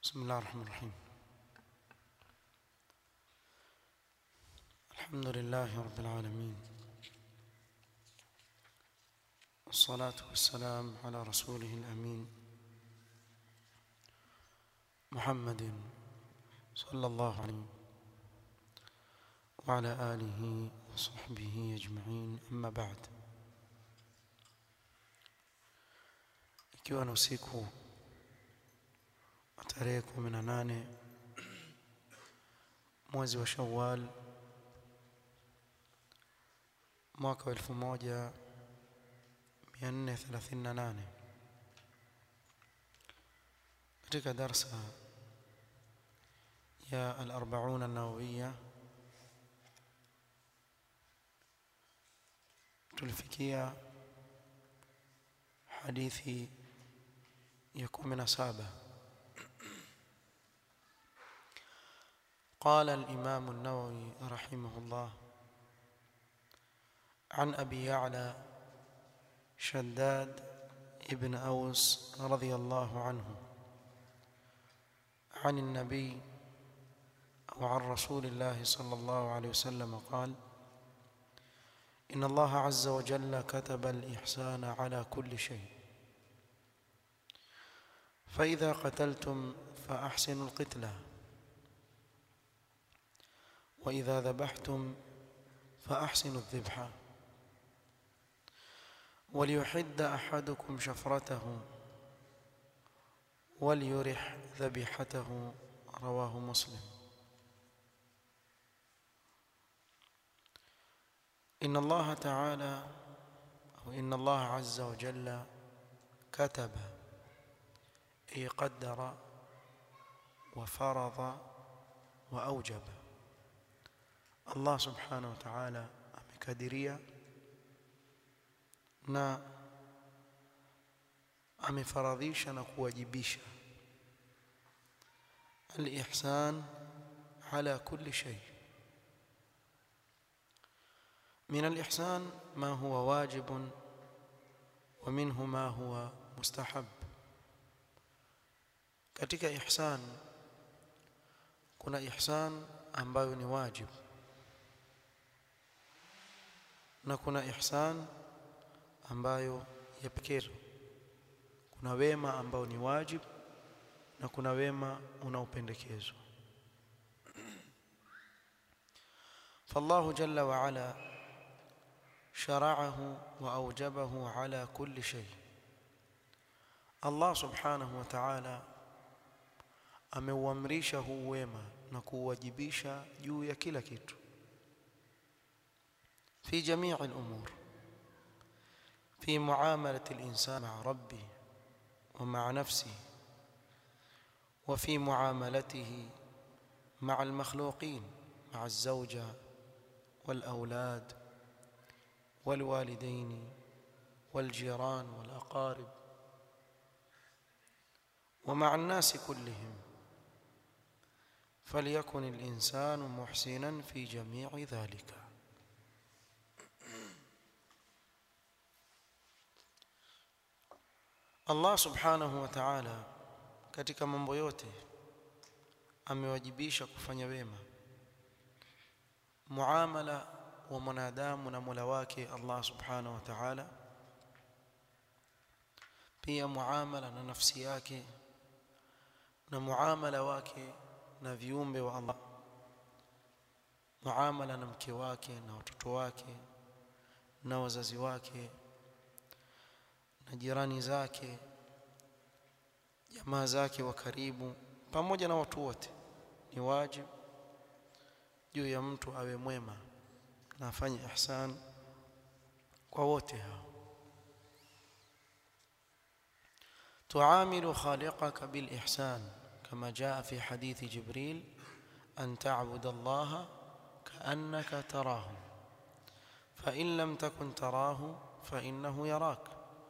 بسم الله الرحمن الرحيم. الحمد لله رب العالمين، والصلاة والسلام على رسوله الأمين محمد صلى الله عليه وعلى آله وصحبه أجمعين. أما بعد، ikiwa ni usiku tarehe 18 mwezi wa Shawwal mwaka 1438, katika darsa ya al-40 an-nawawiyya tulifikia hadithi ya 17. قال الإمام النووي رحمه الله: عن أبي يعلى شداد ابن أوس رضي الله عنه عن النبي وعن رسول الله صلى الله عليه وسلم قال: إن الله عز وجل كتب الإحسان على كل شيء، فإذا قتلتم فأحسنوا القتلة، وإذا ذبحتم فأحسنوا الذبحة، وليحد أحدكم شفرته وليرح ذبيحته. رواه مسلم. إن الله تعالى أو إن الله عز وجل كتب، أي قدر وفرض وأوجب. Allah subhanahu wa ta'ala amekadiria na amefaradhisha na kuwajibisha al-ihsan ala kulli shay. Min al-ihsan ma huwa wajib wa minhu ma huwa mustahab. Katika ihsan kuna ihsan ambayo ni wajib na kuna ihsan ambayo yapikezo. Kuna wema ambao ni wajib na kuna wema unaopendekezwa. فالله جل وعلا شرعه وأوجبه على كل شيء. الله سبحانه وتعالى ameuamrisha huu wema na kuwajibisha juu ya kila kitu, في جميع الأمور، في معاملة الإنسان مع ربه ومع نفسه، وفي معاملته مع المخلوقين، مع الزوجة والأولاد والوالدين والجيران والأقارب ومع الناس كلهم. فليكن الإنسان محسنا في جميع ذلك. Allah subhanahu wa ta'ala katika mambo yote amewajibisha kufanya wema. Muamala wa mwanadamu na Mola wake Allah subhanahu wa ta'ala, pia muamala na nafsi yake na muamala wake na viumbe wa Allah, muamala na mke wake na watoto wake na wazazi wake na jirani zake, jamaa zake wa karibu, pamoja na watu wote. Ni wajibu juu ya mtu awe mwema na afanye ihsan kwa wote hao. tuamilu khaliqaka bil ihsan kama jaa fi hadithi Jibril an ta'budu Allah ka'annaka tarahu fa in lam takun tarahu fa innahu yarak.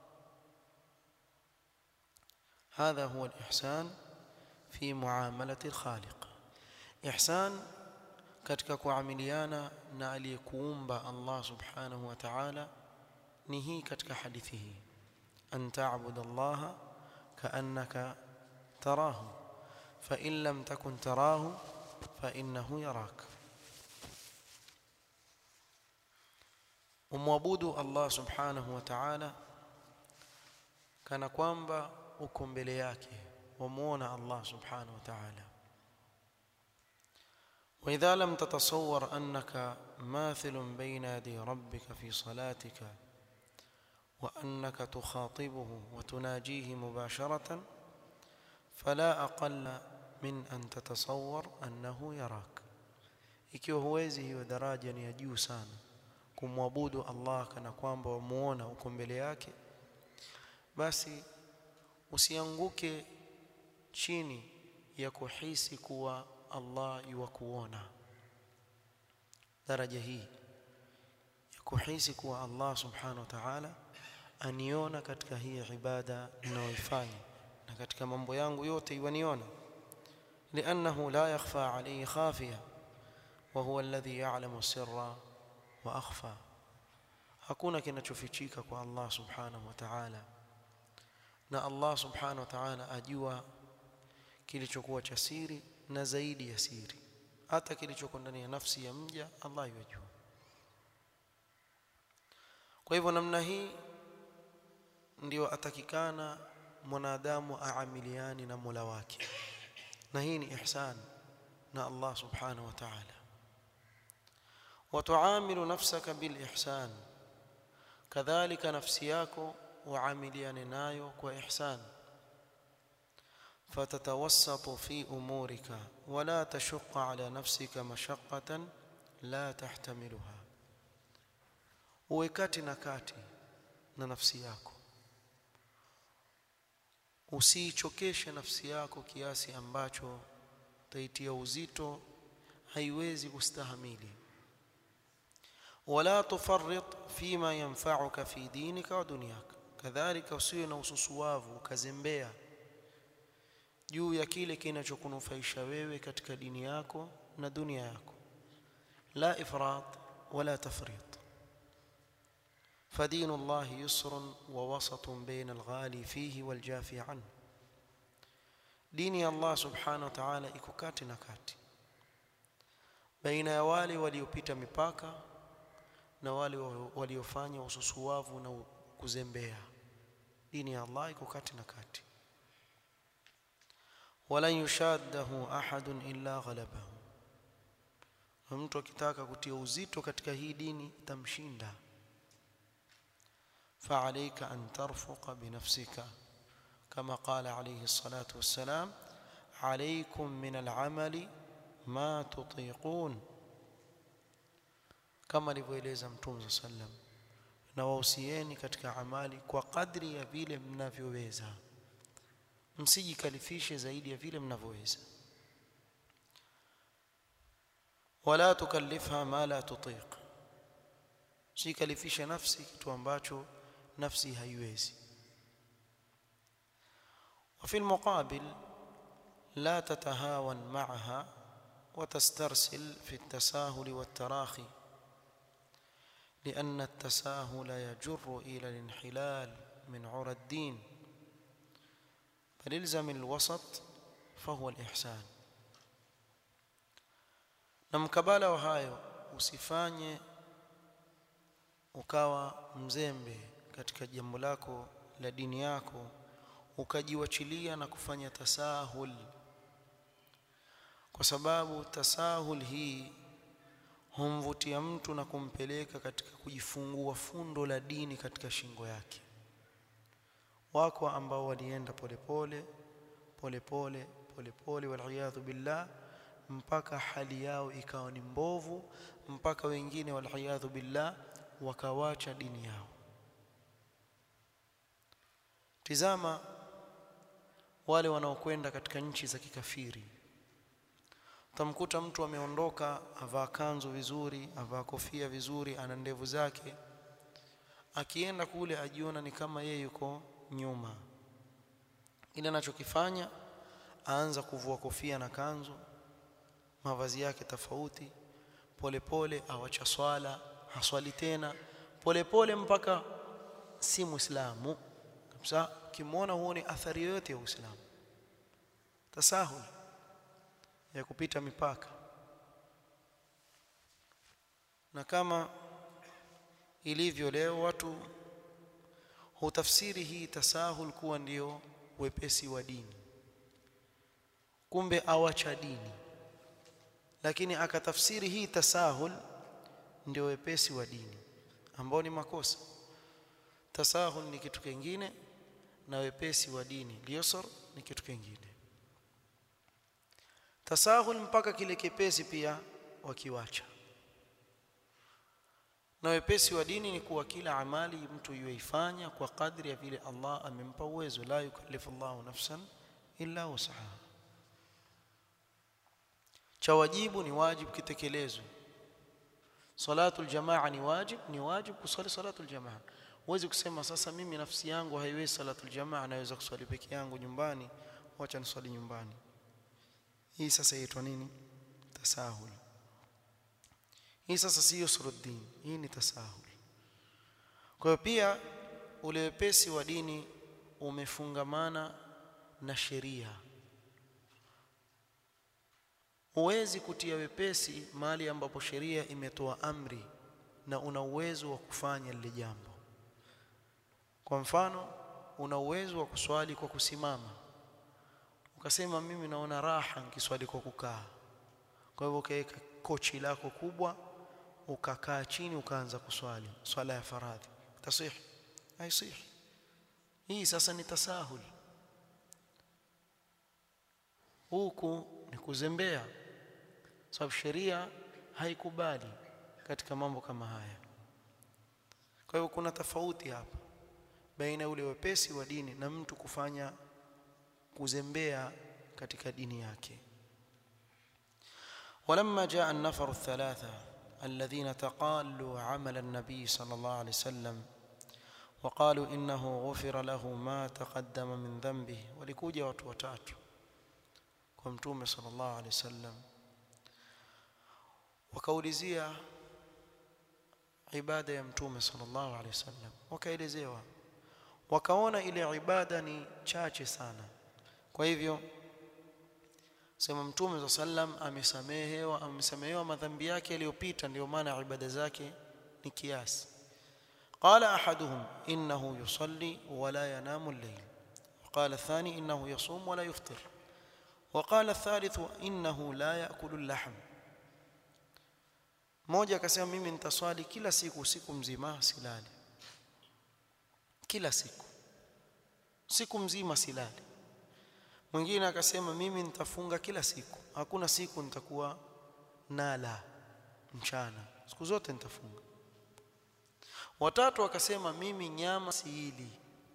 هذا هو الإحسان في معاملة الخالق. إحسان katika kuamiliana na aliyekuumba Allah subhanahu wa ta'ala ni hii katika hadithi hii, an ta'budu Allah ka'annaka tarahu فإن لم تكن تراه فإنه يراك. umwabudu Allah subhanahu wa ta'ala kana kwamba uko mbele yake, wamuona Allah subhanahu wa ta'ala. wa idha lam tatasawwar annaka mathilun bayna yadi rabbika fi salatika wa annaka tukhatibuhu wa tunajihi mubasharatan fala aqalla min an tatasawwar annahu yarak. Ikiwa huwezi, hiyo daraja ni ya juu sana, kumwabudu Allah kana kwamba wamuona uko mbele yake, basi usianguke chini ya kuhisi kuwa Allah yuwakuona. Daraja hii ya kuhisi kuwa Allah subhanahu wa ta'ala aniona katika hii ibada ninayoifanya na katika mambo yangu yote yaniona, لأنه لا يخفى عليه خافية وهو الذي يعلم السر وأخفى. hakuna kinachofichika kwa Allah subhanahu wa ta'ala, na Allah subhanahu wa ta'ala ajua kilichokuwa cha siri na zaidi ya siri. Hata kilichoko ndani ya nafsi ya mja Allah yajua. Kwa hivyo namna hii ndio atakikana mwanadamu aamiliani na Mola wake, na hii ni ihsan na Allah subhanahu wa ta'ala. wa tuamilu nafsaka bil ihsan, kadhalika nafsi yako uamiliane nayo kwa ihsan. fatatawassatu fi umurika wala tashqa ala nafsika mashaqqatan la tahtamiluha, uwe kati na kati na nafsi yako, usiichokeshe nafsi yako kiasi ambacho taitia uzito haiwezi kustahamili. wala tufarrit fima yanfa'uka fi dinika wa dunyaka, kadhalika usiwe na ususuwavu ukazembea juu ya kile kinachokunufaisha wewe katika dini yako na dunia yako. la ifrat wala tafrit. فدين الله يسر ووسط بين الغالي فيه والجافي عنه. دين الله سبحانه وتعالى iko kati na kati baina ya wale waliopita mipaka na wale waliofanya ususuwavu na kuzembea. Dini ya Allah iko kati na kati. wala yushaddahu ahadun illa ghalabahu, mtu akitaka kutia uzito katika hii dini tamshinda. فعليك أن ترفق بنفسك كما قال عليه الصلاة والسلام عليكم من العمل ما تطيقون، كما alivyoeleza Mtume sallam, na wausieni katika amali kwa kadri ya vile mnavyoweza, msijikalifishe zaidi ya vile mnavyoweza. wala tukallifha ma la tutiq, usikalifishe nafsi kitu ambacho nafsi haiwezi. وفي المقابل لا تتهاون معها وتسترسل في التساهل والتراخي، لأن التساهل يجر إلى الانحلال من عرى الدين، بل الزم الوسط فهو الإحسان. na mkabala wa hayo usifanye ukawa mzembe katika jambo lako la dini yako, ukajiwachilia na kufanya tasahul, kwa sababu tasahul hii humvutia mtu na kumpeleka katika kujifungua fundo la dini katika shingo yake. Wako ambao walienda polepole polepole polepole waliyadhu billah mpaka hali yao ikawa ni mbovu, mpaka wengine waliyadhu billah wakawacha dini yao. Tizama wale wanaokwenda katika nchi za kikafiri, utamkuta mtu ameondoka avaa kanzu vizuri, avaa kofia vizuri, ana ndevu zake, akienda kule ajiona ni kama yeye yuko nyuma. Ile anachokifanya aanza kuvua kofia na kanzu, mavazi yake tofauti, polepole awacha swala, haswali tena polepole mpaka si muislamu kabisa. Kimuona huoni athari yoyote ya Uislamu. Tasahul, ya kupita mipaka. Na kama ilivyo leo watu hutafsiri hii tasahul kuwa ndio wepesi wa dini, kumbe awacha dini, lakini akatafsiri hii tasahul ndio wepesi wa dini, ambao ni makosa. Tasahul ni kitu kingine na wepesi wa dini liyusr ni kitu kingine. Tasahul mpaka kile kipesi pia wakiwacha, na wepesi wa dini ni kuwa kila amali mtu yuifanya kwa kadri ya vile Allah amempa uwezo. La yukallifu Allahu nafsan illa wusaha. Cha wajibu ni wajibu kitekelezwe. Salatul jamaa ni wajibu kusali salatul jamaa. Huwezi kusema sasa mimi nafsi yangu haiwezi salatul jamaa, naweza kusali peke yangu nyumbani, wacha niswali nyumbani. Hii sasa inaitwa nini? Tasahul. Hii sasa si yusruddin, hii ni tasahul. Kwa hiyo pia ule wepesi wa dini umefungamana na sheria. Huwezi kutia wepesi mahali ambapo sheria imetoa amri na una uwezo wa kufanya lile jambo. Kwa mfano, una uwezo wa kuswali kwa kusimama, ukasema mimi naona raha nikiswali kwa kukaa. Kwa hivyo ukaweka kochi lako kubwa ukakaa chini ukaanza kuswali swala ya faradhi, tasih? Haisih. Hii sasa ni tasahul. Huku ni kuzembea, sababu sheria haikubali katika mambo kama haya. Kwa hivyo kuna tofauti hapa baina ule wepesi wa dini na mtu kufanya kuzembea katika dini yake. ولما جاء النفر الثلاثة الذين تقالوا عمل النبي صلى الله عليه وسلم وقالوا إنه غفر له ما تقدم من ذنبه, walikuja watu watatu kwa mtume sallallahu alaihi wasallam wakaulizia ibada ya mtume sallallahu alaihi wasallam, wakaelezewa, wakaona ile ibada ni chache sana. Kwa hivyo sema mtume sallam amesamehewa madhambi yake yaliyopita, ndio maana ibada zake ni kiasi. Qala ahaduhum innahu yusalli wa la yanamu al-layl, وقال الثاني إنه يصوم ولا يفطر، وقال الثالث إنه لا يأكل اللحم. Mmoja akasema mimi nitaswali kila siku usiku mzima silali, kila siku mzima silali. Mwingine akasema mimi nitafunga kila siku, hakuna siku nitakuwa nala mchana, siku zote nitafunga. Watatu akasema mimi nyama siili.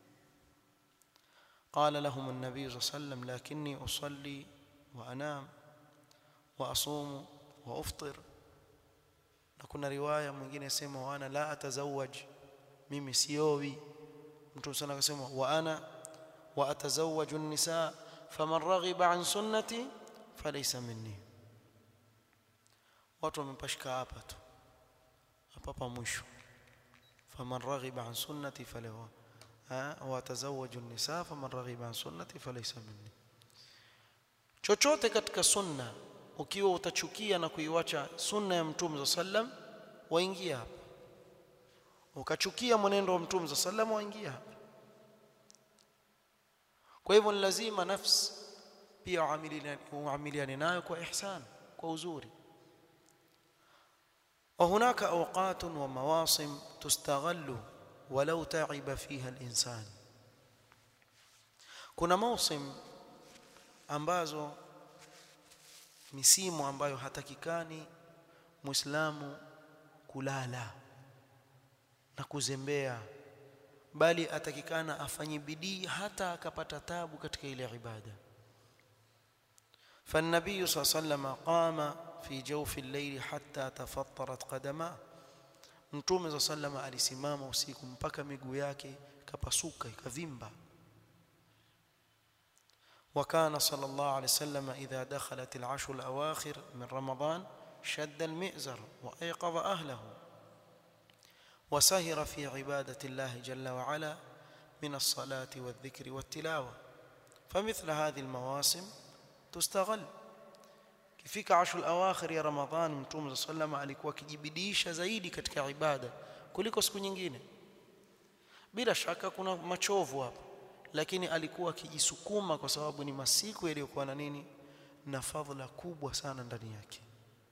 قال لهم النبي صلى الله عليه وسلم لكني أصلي وأنام وأصوم وأفطر. na kuna riwaya mwingine inasema wa ana la atazawaj, mimi siowi. Mtume sana akasema wa ana wa atazawaju an-nisaa faman raghiba an sunnati falaysa minni. Watu wamepashika hapa tu, hapa mwisho, faman raghiba an sunnati falahu wa atazawaju an-nisaa faman raghiba an sunnati falaysa minni. Chochote katika sunna ukiwa utachukia na kuiwacha sunna ya mtume sallam, waingia hapa. Ukachukia mwenendo wa mtume sallam, waingia hapa. Kwa hivyo ni lazima nafsi pia uamiliane nayo kwa ihsan, kwa uzuri. وهناك أوقات ومواصم تستغل ولو تعب فيها الإنسان. kuna mausim ambazo misimu ambayo hatakikani muislamu kulala na kuzembea, bali atakikana afanye bidii hata akapata tabu katika ile ibada. فالنبي صلى الله عليه وسلم قام في جوف الليل حتى تفطرت قدماه. Mtume صلى الله عليه وسلم alisimama usiku mpaka miguu yake ikapasuka ikavimba. وكان صلى الله عليه وسلم إذا دخلت العشر الأواخر من رمضان شد المئزر وأيقظ أهله وسهر في عبادة الله جل وعلا من الصلاة والذكر والتلاوة. فمثل هذه المواسم تستغل. kifika ashul awakhir ya Ramadhan Mtume sallallahu alikuwa akijibidisha zaidi katika ibada kuliko siku nyingine. Bila shaka kuna machovu hapa, lakini alikuwa akijisukuma kwa sababu ni masiku yaliyokuwa na nini, na fadhila kubwa sana ndani yake.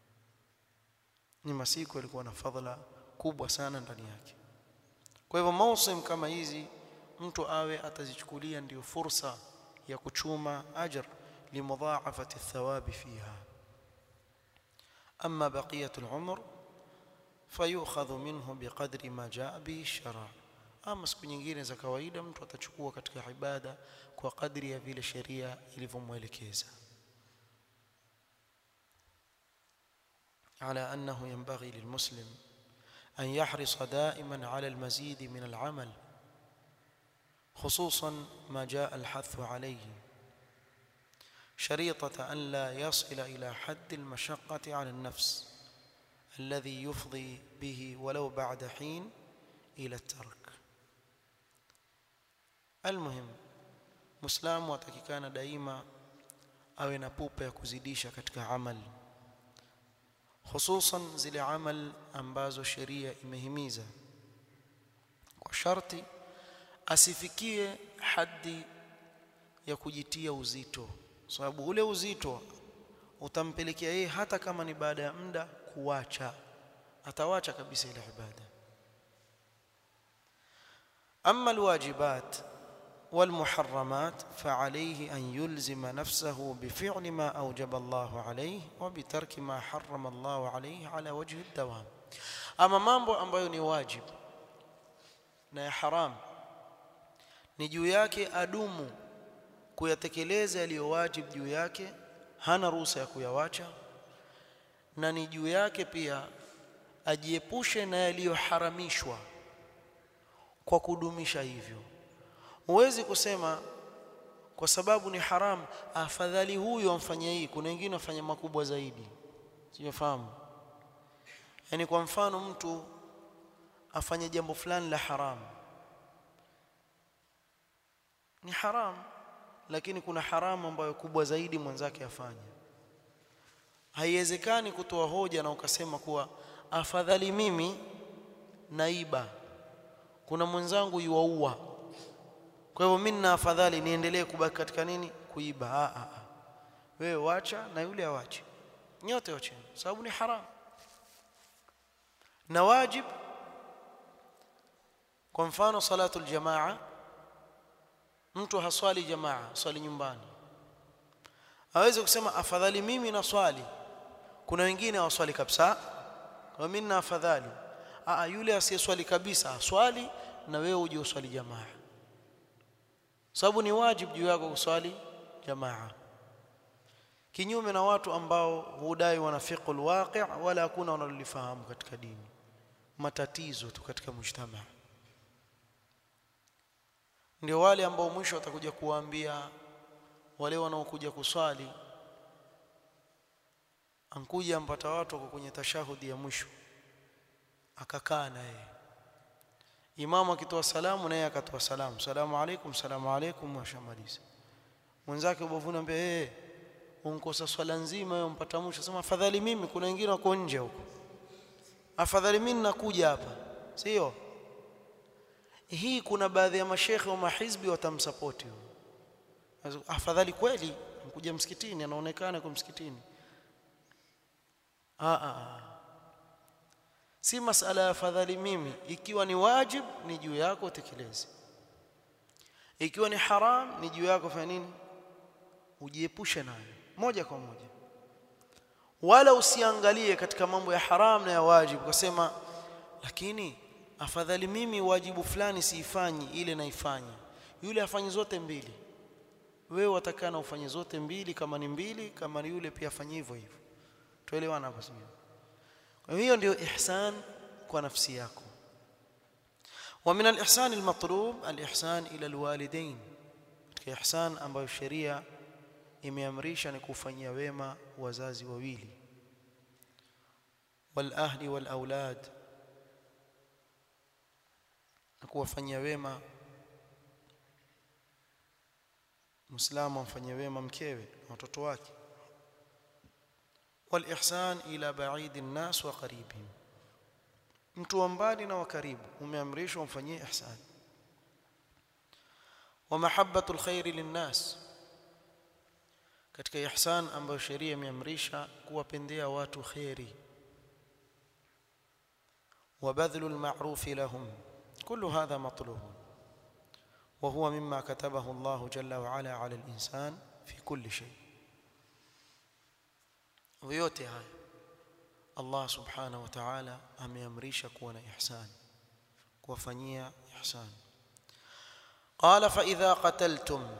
Ni masiku yalikuwa na fadhila kubwa sana ndani yake. Kwa hivyo mausim kama hizi mtu awe atazichukulia ndio fursa ya kuchuma ajr limudhaafati athawabi fiha. Amma baqiyatul umr fayukhadhu minhu biqadri ma jaa bi shara. Ama siku nyingine za kawaida mtu atachukua katika ibada kwa kadri ya vile sheria ilivyomwelekeza. على أنه ينبغي للمسلم أن يحرص دائما على المزيد من العمل، خصوصا ما جاء الحث عليه، شريطة أن لا يصل إلى حد المشقة على النفس الذي يفضي به ولو بعد حين إلى الترك. المهم مسلم watakikana daima awe na pupa ya kuzidisha katika amali, hususan zile amal ambazo sheria imehimiza, kwa sharti asifikie hadi ya kujitia uzito, sababu ule uzito utampelekea yeye hata kama ni baada ya muda kuacha, atawacha kabisa ile ibada. Amma alwajibat والمحرمات فعليه أن يلزم نفسه بفعل ما أوجب الله عليه وبترك ما حرم الله عليه على وجه الدوام. أما mambo ambayo ni wajib na ya haram ni juu yake adumu kuyatekeleza yaliyo wajib juu yake, hana ruhusa ya kuyawacha, na ni juu yake pia ajiepushe na yaliyoharamishwa kwa kudumisha hivyo. Huwezi kusema kwa sababu ni haram afadhali huyo amfanyie hii, kuna wengine wafanya makubwa zaidi. Sijafahamu. Yaani kwa mfano mtu afanye jambo fulani la haram, ni haram, lakini kuna haramu ambayo kubwa zaidi mwenzake afanye. Haiwezekani kutoa hoja na ukasema kuwa afadhali mimi naiba, kuna mwenzangu yuaua, kwa hivyo mimi na afadhali niendelee kubaki katika nini, kuiba. Wewe wacha na yule awache, nyote wacheni, sababu ni haram. Na wajib, kwa mfano salatul jamaa, mtu haswali jamaa, swali nyumbani, hawezi kusema afadhali mimi na swali, kuna wengine waswali kabisa, kwa mimi na afadhali. Yule asiyeswali kabisa aswali na wewe uje uswali jamaa, sababu ni wajibu juu yako kuswali jamaa. Kinyume na watu ambao hudai wana fiqhul waqi' wala hakuna wanalifahamu katika dini, matatizo tu katika mujtamaa. Ndio wale ambao mwisho watakuja kuwaambia wale wanaokuja kuswali, ankuja ampata watu wako kwenye tashahudi ya mwisho, akakaa na yeye imamu akitoa salamu na yeye akatoa salamu, salamu alaykum washamaliza. Mwenzake ubavuna mbele, unkosa swala nzima wewe mpata mwisho, sema afadhali mimi, kuna wengine wako nje huko, afadhali mimi nakuja hapa, sio hii. Kuna baadhi ya mashekhe wa mahizbi watamsupport huyo, afadhali kweli mkuja msikitini, anaonekana kwa msikitini. Si masala ya afadhali mimi. Ikiwa ni wajib ni juu yako utekeleze, ikiwa ni haram ni juu yako fanya nini, ujiepushe nayo moja kwa moja. Wala usiangalie katika mambo ya haram na ya wajib kusema lakini afadhali mimi wajibu fulani siifanyi, ile naifanya, yule afanye zote mbili. Wewe watakana ufanye zote mbili, kama ni mbili, kama ni yule pia afanye hivyo hivyo. Tuelewana hapo sio? Kwa hiyo ndio ihsan kwa nafsi yako. Wa min al-ihsan al-matlub al-ihsan ila al-walidain. Katika ihsan ambayo sheria imeamrisha ni kufanyia wema wazazi wawili, wal ahli wal aulad, na kuwafanyia wema Muislamu amfanyie wema mkewe na watoto wake, والإحسان إلى بعيد الناس وقريبهم. mtu wa mbali na wa karibu umeamrishwa umfanyie ihsan. wa mahabbatul khairi linnas, katika ihsan ambayo sheria imeamrisha kuwapendea watu khairi. wa badhlul ma'ruf lahum, kullu hadha matlub wa huwa mimma katabahu Allah jalla wa ala ala al-insan fi kulli shay. Yote haya Allah subhanahu wa ta'ala ameamrisha kuwa na ihsan, kuwafanyia ihsan. قال فإذا قتلتم،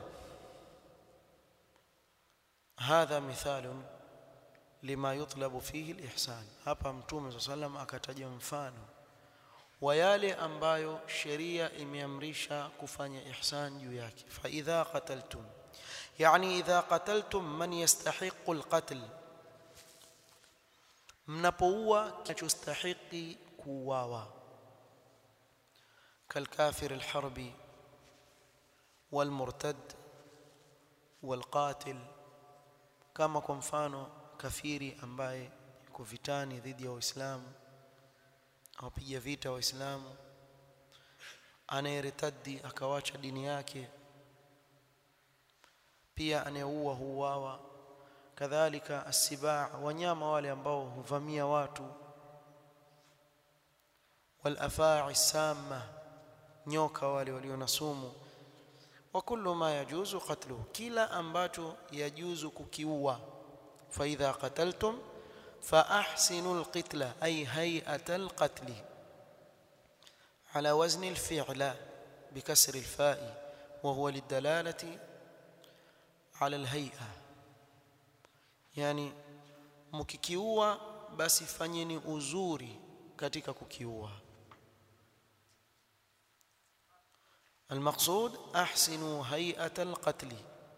هذا مثال لما يطلب فيه الإحسان. hapa Mtume صلى الله عليه وسلم akataja mfano wa yale ambayo sheria imeamrisha kufanya ihsan juu yake. فإذا قتلتم يعني إذا قتلتم من يستحق القتل، mnapoua kinachostahili kuuawa. كالكافر الحربي والمرتد والقاتل، kama kwa mfano kafiri ambaye yuko vitani dhidi ya Waislamu, awapiga vita Waislamu, anayeritadi akawacha dini yake, pia anayeua huuawa. Kadhalika asibaa, wanyama wale ambao huvamia watu. Walafa'i samma, nyoka wale walio na sumu. wa kullu ma yajuzu qatluhu, kila ambacho yajuzu kukiua. fa idha qataltum fa ahsinul qitla ay hay'atal qatl ala wazni al-fi'la bikasr al-fa'i wa huwa lidalalati ala al-hay'a, yani mkikiua basi fanyeni uzuri katika kukiua. المقصود احسنوا هيئه القتل،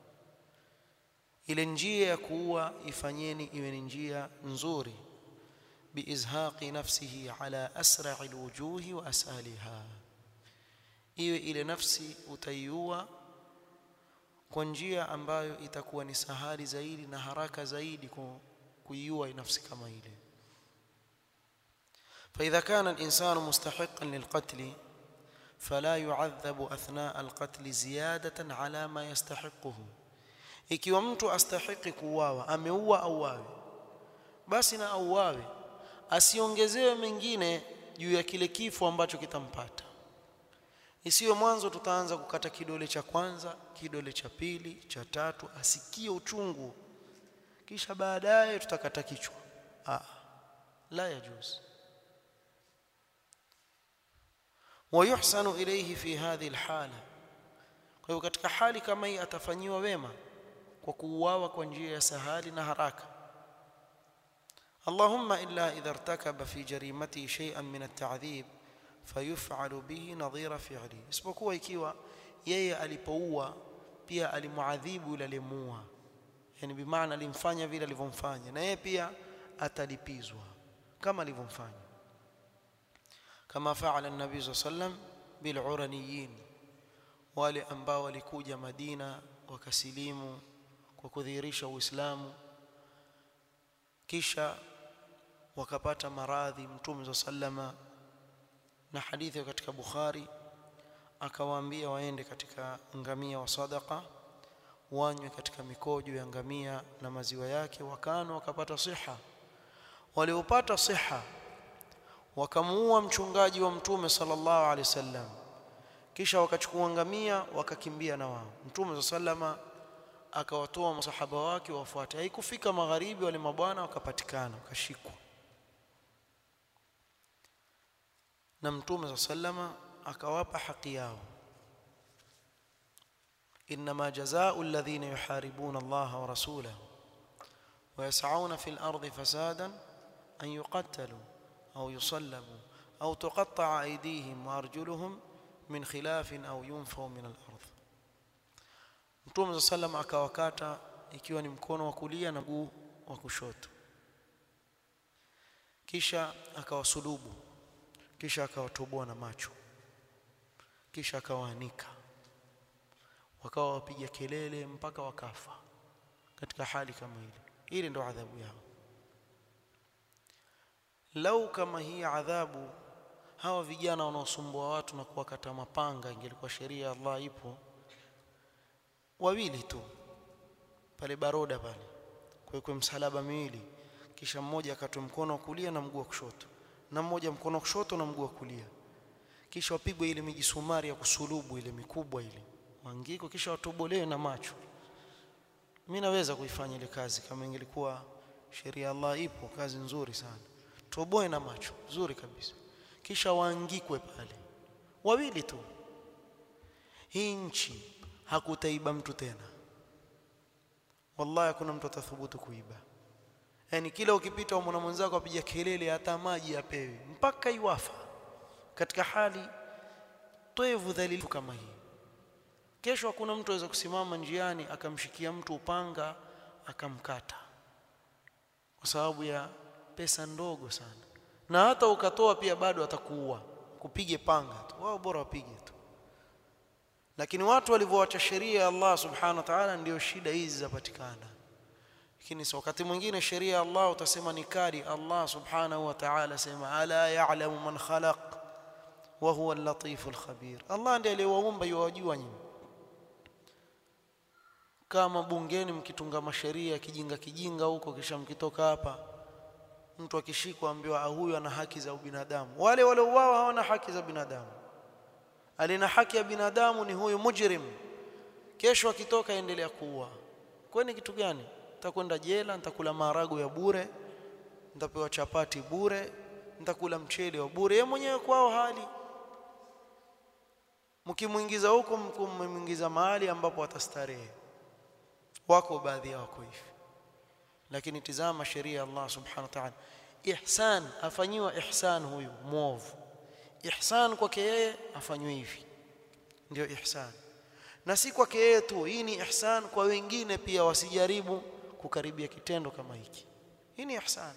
ile njia ya kuua ifanyeni iwe ni njia nzuri. biizhaqi nafsihi ala asra'i alwujuhi wa asaliha, iwe ile nafsi utaiua kwa njia ambayo itakuwa ni sahali zaidi na haraka zaidi kuiua nafsi kama ile. فاذا كان الانسان مستحقا للقتل فلا يعذب اثناء القتل زياده على ما يستحقه. ikiwa mtu astahiki kuuawa, ameua auawe, basi na auawe, asiongezewe mengine juu ya kile kifo ambacho kitampata. Isiwe mwanzo tutaanza kukata kidole cha kwanza, kidole cha pili, cha tatu, asikie uchungu, kisha baadaye tutakata kichwa. La yajuz. ويحسن إليه في هذه الحالة، kwa hiyo katika hali kama hii atafanyiwa wema kwa kuuawa kwa njia ya sahali na haraka. اللهم إلا إذا ارتكب في جريمته شيئا من التعذيب فيفعل به نظير فعله، isipokuwa ikiwa yeye alipoua pia alimuadhibu yule aliyemuua, yani bimaana alimfanya vile alivyomfanya, na yeye pia atalipizwa kama alivyomfanya. كما فعل النبي صلى الله عليه وسلم بالعرنيين، wale ambao walikuja Madina wakasilimu kwa kudhihirisha Uislamu, kisha wakapata maradhi. Mtume sallama, na hadithi katika Bukhari, akawaambia waende katika ngamia wa sadaqa, wanywe katika mikojo ya ngamia na maziwa yake, wakapata siha. Waliopata siha wakamuua mchungaji wa Mtume sallallahu alaihi wasallam, kisha wakachukua ngamia wakakimbia na wao. Mtume sallama akawatoa masahaba wake wafuate. Haikufika magharibi, wale mabwana wakapatikana, wakashikwa na Mtume sallama akawapa haki yao. inma jazaa'u alladhina yuharibuna Allaha wa rasulahu wa yas'auna fil ardi fasadan an yuqattalu أو يصلبوا أو تقطع أيديهم وأرجلهم من خلاف أو ينفوا من الأرض. Mtume صلى الله عليه وسلم akawakata ikiwa ni mkono wa kulia na mguu wa kushoto, kisha akawasulubu, kisha akawatoboa na macho, kisha akawaanika, wakawa wapiga kelele mpaka wakafa katika hali kama ile. Ile ndio adhabu yao. lau kama hii adhabu hawa vijana wanaosumbua watu na kuwakata mapanga ingelikuwa sheria ya Allah ipo, wawili tu pale baroda pale kuwekwe msalaba miwili, kisha mmoja akatwe mkono wa kulia na mguu wa kushoto, na mmoja mkono wa kushoto na mguu wa kulia, kisha wapigwe ile mijisumari ya kusulubu ile mikubwa ile mangiko, kisha watobolewe na macho. Mimi naweza kuifanya ile kazi kama ingelikuwa sheria ya Allah ipo, kazi nzuri sana. Toboe na macho nzuri kabisa, kisha waangikwe pale wawili tu. Hii nchi hakutaiba mtu tena, wallahi hakuna mtu atathubutu kuiba. Yani kila ukipita umona mwenzako apiga kelele, hata maji apewi mpaka iwafa katika hali toevu dhalilifu kama hii. Kesho hakuna mtu aweza kusimama njiani akamshikia mtu upanga akamkata kwa sababu ya pesa ndogo sana, na hata ukatoa pia bado atakuua, kupige panga tu, wao bora wapige tu. Lakini watu walivyoacha sheria ya Allah subhanahu wa ta'ala ndio shida hizi zapatikana. Lakini wakati mwingine sheria ya Allah utasema ni kali, Allah subhanahu wa ta'ala sema ala ya'lamu man khalaq wa huwa al-latiful khabir. Allah ndiye aliyewaumba, yajua nyinyi. Kama bungeni mkitunga masheria kijinga huko, kisha mkitoka hapa mtu akishikwa ambiwa huyu ana haki za ubinadamu, wale waliouawa hawana haki za binadamu, alina haki ya binadamu ni huyu mujrim. Kesho akitoka endelea kuua. Kwani kitu gani? Nitakwenda jela, nitakula marago ya bure, nitapewa chapati bure, nitakula mchele wa bure. Yeye mwenyewe kwao hali, mkimuingiza huko mkimuingiza mahali ambapo atastarehe. Wako baadhi yao wako hivi. Lakini tizama sheria ya Allah subhanahu wa ta'ala, ihsan afanyiwa ihsan huyu muovu, ihsan kwake yeye afanywe hivi, ndio ihsan. Na si kwake yeye tu, hii ni ihsan kwa wengine pia, wasijaribu kukaribia kitendo kama hiki. Hii ni ihsan.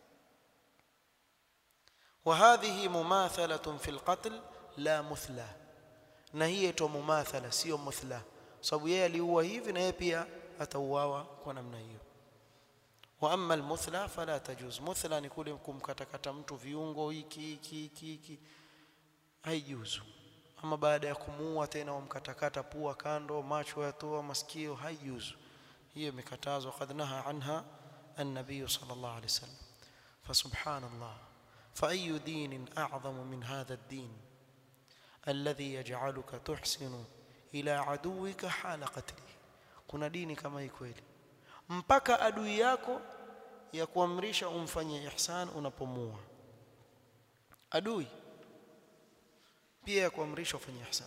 Wa hadhihi mumathalatun fil qatl la muthla, na hii ito mumathala sio muthla, sababu yeye aliua hivi na yeye pia atauawa kwa namna hiyo. Wa amma al-muthla fala tajuz. Muthla ni kule kumkatakata mtu viungo hiki haijuzu. Ama baada ya kumuua tena wamkatakata pua kando, macho yatoa, masikio, haijuzu. Hiyo imekatazwa, qad naha anha an-nabiy sallallahu alayhi wasallam. Fa subhanallah, fa ayu dinin a'zamu min hadha ad-din alladhi yaj'aluka tuhsinu ila aduwika hala qatlihi. Kuna dini kama hii kweli? Mpaka adui yako ya kuamrisha umfanyie ihsan unapomua. Adui pia ya kuamrisha ufanyie ihsan.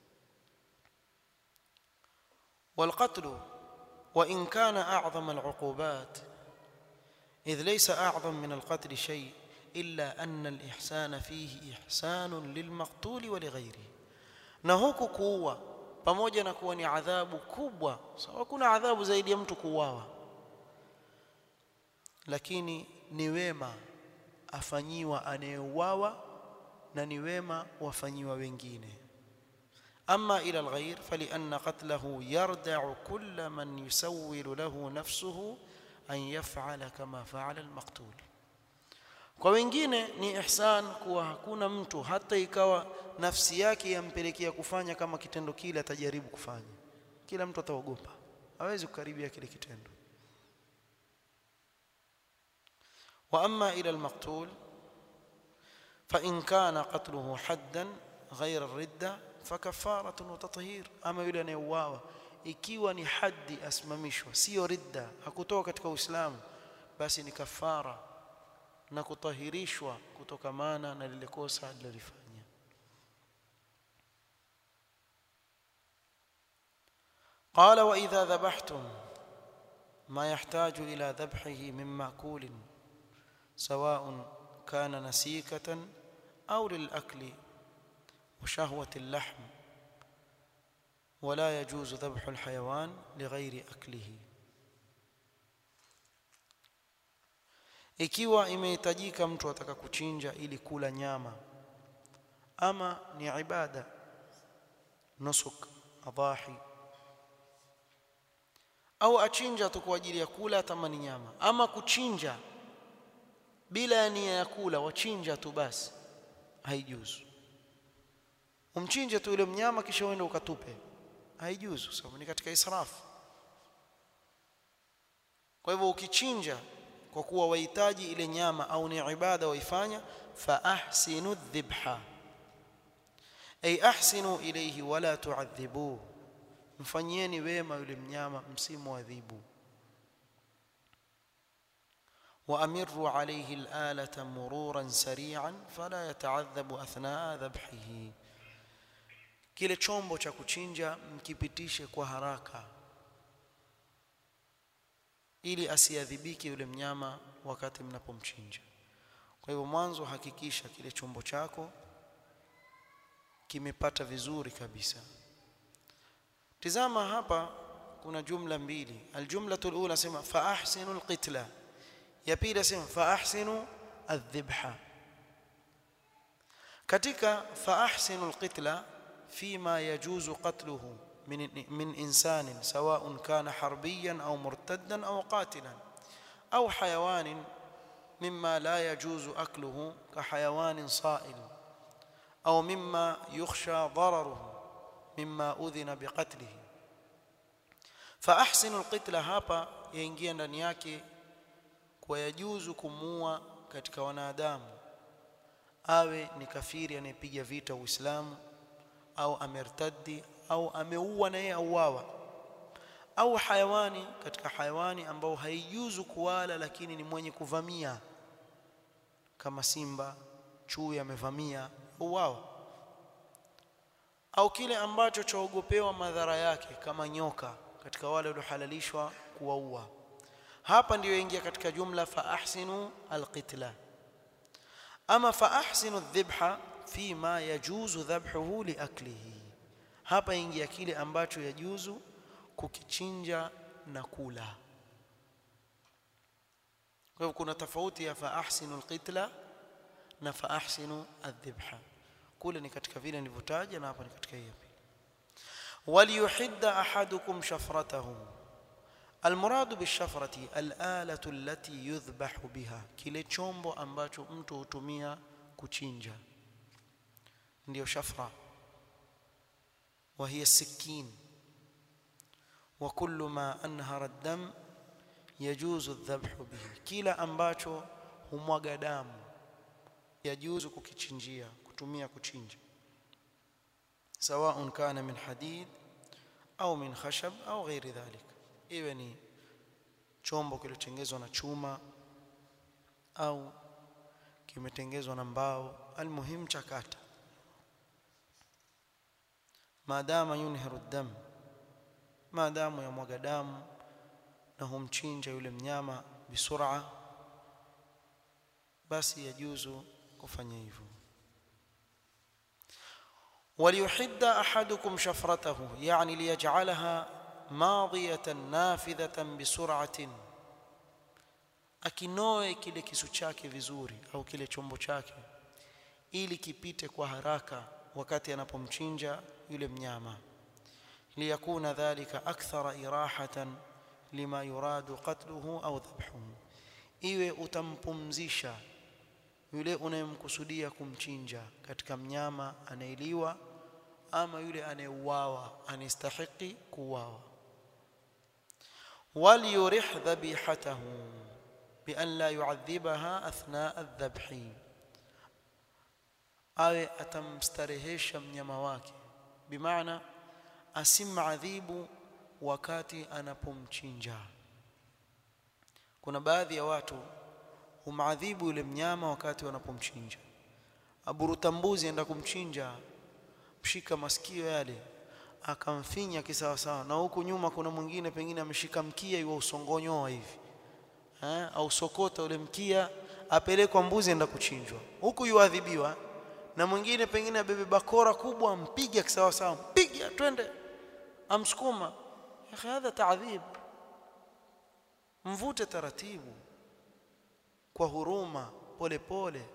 والقتل وإن كان أعظم العقوبات إذ ليس أعظم من القتل شيء إلا أن الإحسان فيه إحسان للمقتول ولغيره. na huku kuua pamoja na kuwa ni adhabu kubwa, sawa, kuna adhabu zaidi ya mtu kuuawa, lakini ni wema afanyiwa anayeuawa na ni wema wafanyiwa wengine. Amma ila alghayr falianna qatlahu yarda'u kull man yusawwilu lahu nafsuhu an yaf'ala kama fa'ala almaqtul. Kwa wengine ni ihsan kuwa hakuna mtu hata ikawa nafsi yake yampelekea kufanya kama kitendo kile atajaribu kufanya. Kila mtu ataogopa, hawezi kukaribia kile kitendo. Wa amma ila almaqtul fa in kana qatluhu haddan ghayra ar-ridda fa kafaratun wa tathhir. Ama yule anayeuawa ikiwa ni haddi asimamishwa, sio ridda, hakutoka katika Uislamu, basi ni kafara na kutahirishwa kutokamana na lile kosa alilofanya. قال وإذا ذبحتم ما يحتاج إلى ذبحه من مأكول سواء كان نسيكة أو للأكل وشهوة اللحم ولا يجوز ذبح الحيوان لغير أكله. Ikiwa imehitajika mtu ataka kuchinja ili kula nyama, ama ni ibada nusuk adhahi, au achinja tu kwa ajili ya kula tamani nyama, ama kuchinja bila nia ya kula, wachinja tu basi, haijuzu. Umchinje tu yule mnyama kisha uende ukatupe, haijuzu, sababu ni katika israfu. Kwa hivyo ukichinja kwa kuwa wahitaji ile nyama au ni ibada waifanya, fa ahsinu dhibha, ay ahsinu ilayhi wala tu'adhibuhu, mfanyieni wema yule mnyama, msimwadhibu. Wa amirru alayhi al-alata mururan sari'an fala yata'adhabu athnaa dhabhihi, kile chombo cha kuchinja mkipitishe kwa haraka ili asiadhibike yule mnyama wakati mnapomchinja. Kwa hivyo mwanzo hakikisha kile chombo chako kimepata vizuri kabisa. Tazama hapa kuna jumla mbili. Aljumlatul ula sema fa ahsinu alqitla, ya pili sema fa ahsinu adh-dhibha. Katika fa ahsinu alqitla fima yajuzu qatluhu من إنسان سواء كان حربيا أو مرتدا أو قاتلا أو حيوان مما لا يجوز أكله كحيوان صائل أو مما يخشى ضرره مما أذن بقتله. فأحسن القتل hapa yaingia ndani yake kwa yajuzu kumua katika wanadamu, awe ni kafiri anayepiga vita Uislamu au amertadi au ameua na yeye auawa, au hayawani katika hayawani ambao haijuzu kuwala lakini ni mwenye kuvamia, kama simba, chui amevamia auawa, au kile ambacho chaogopewa madhara yake kama nyoka katika wale waliohalalishwa kuwaua. Hapa ndio ingia katika jumla fa ahsinu alqitla. Ama fa ahsinu adh-dhibha fima yajuzu dhabhuhu liaklihi, hapa ingia kile ambacho yajuzu kukichinja na kula. Kwa hivyo kuna tofauti ya fa ahsinu alqitla na fa ahsinu adh-dhibha. Kule ni katika vile nilivyotaja na hapa ni katika hiyo. Waliyuhidda ahadukum shafratahu, almuradu bishafrati alalatu allati yudhbahu biha, kile chombo ambacho mtu hutumia kuchinja ndio shafra. وهي السكين وكل ما أنهر الدم يجوز الذبح به, kila ambacho humwaga damu yajuzu kukichinjia, kutumia kuchinja, سواء كان من حديد أو من خشب أو غير ذلك, iwe ni chombo kilichotengenezwa na chuma au kimetengenezwa na mbao, almuhim chakata, maadama yunhiru dam, maadamu yamwaga damu na humchinja yule mnyama bisur'a, basi yajuzu kufanya hivyo. Waliyuhidda ahadukum shafratahu, yani liyaj'alaha madiyatan nafidhatan bisur'atin, akinoe kile kisu chake vizuri au kile chombo chake ili kipite kwa haraka wakati anapomchinja yule mnyama, liyakuna dhalika akthara irahatan lima yuradu qatluhu au dhabhuhu, iwe utampumzisha yule unayemkusudia kumchinja katika mnyama anailiwa ama yule anayeuawa anastahili kuuawa. Waliyurih dhabihatahu bi an la yu'adhibaha athnaa adh-dhabhi, awe atamstarehesha mnyama wake, bimaana asimadhibu wakati anapomchinja. Kuna baadhi ya watu humadhibu yule mnyama wakati wanapomchinja. Aburuta mbuzi enda kumchinja, mshika masikio yale akamfinya kisawa sawa, na huku nyuma kuna mwingine pengine ameshika mkia iwa usongonyoa hivi, au sokota ule mkia, apelekwa mbuzi enda kuchinjwa, huku yuadhibiwa, na mwingine pengine abebe bakora kubwa ampiga kisawa sawa, mpiga twende, amsukuma. Ya hadha ta'dhib, mvute taratibu kwa huruma, pole pole.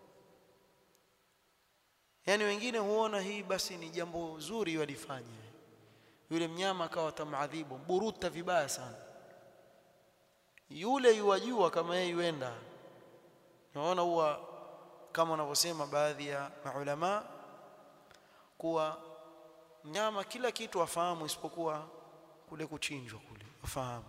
Yani wengine huona hii basi ni jambo zuri walifanya, yule mnyama akawa tamadhibu, buruta vibaya sana, yule yuwajua kama yeye yuenda Unaona huwa kama wanavyosema baadhi ya maulama kuwa mnyama kila kitu afahamu isipokuwa kule kuchinjwa kule afahamu,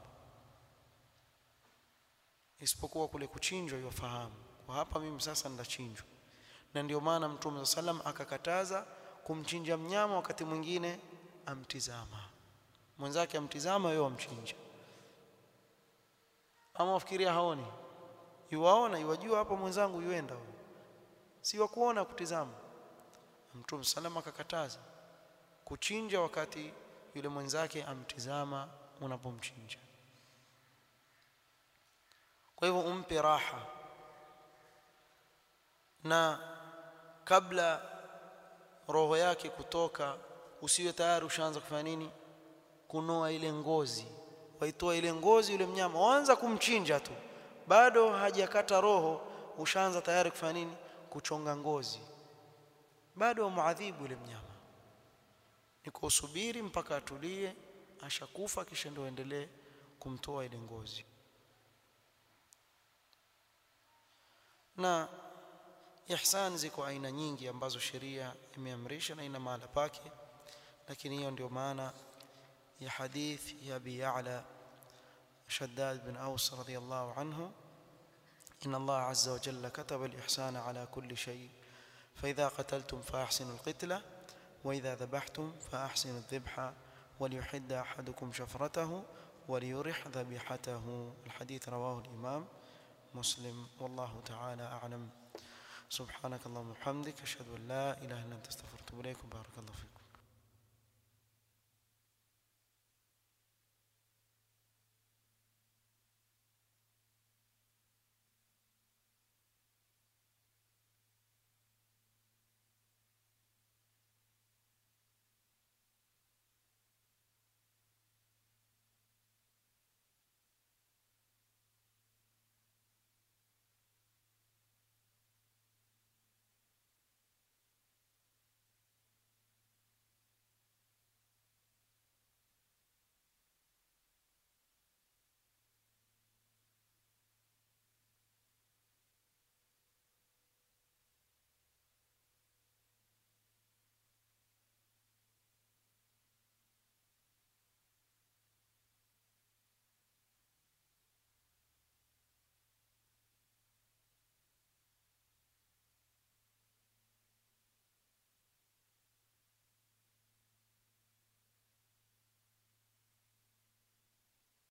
isipokuwa kule kuchinjwa yafahamu. Kwa hapa mimi sasa ndachinjwa, na ndio maana Mtume sallam akakataza kumchinja mnyama wakati mwingine amtizama mwenzake, amtizama yeye amchinja. Ama ufikiria haoni, yuwaona yuwajua hapo mwenzangu yuenda, si wa kuona kutizama. Mtume sallam akakataza kuchinja wakati yule mwenzake amtizama unapomchinja. Kwa hivyo umpe raha, na kabla roho yake kutoka usiwe tayari ushaanza kufanya nini, kunoa ile ngozi. Waitoa ile ngozi yule mnyama, waanza kumchinja tu, bado hajakata roho, ushaanza tayari kufanya nini, kuchonga ngozi. Bado muadhibu yule mnyama, ni kusubiri mpaka atulie ashakufa, kisha ndio endelee kumtoa ile ngozi. Na ihsan ziko aina nyingi ambazo sheria imeamrisha na ina mahala pake, lakini hiyo ndio maana ya hadith ya Abi Ya'la Shaddad bin Aws radiyallahu anhu, inna Allah azza wa jalla kataba al-ihsana ala kulli shay, fa idha qataltum fa ahsinu al-qitla wa idha dhabhtum fa ahsinu adh-dhabha wa liyuhidda ahadukum shafratahu wa liyurih dhabihatahu. Al-hadith rawahu al-imam Muslim. Wallahu ta'ala a'lam. سبحانك اللهم وبحمدك أشهد أن لا إله إلا أنت أستغفرك وأتوب إليك. بارك الله فيكم.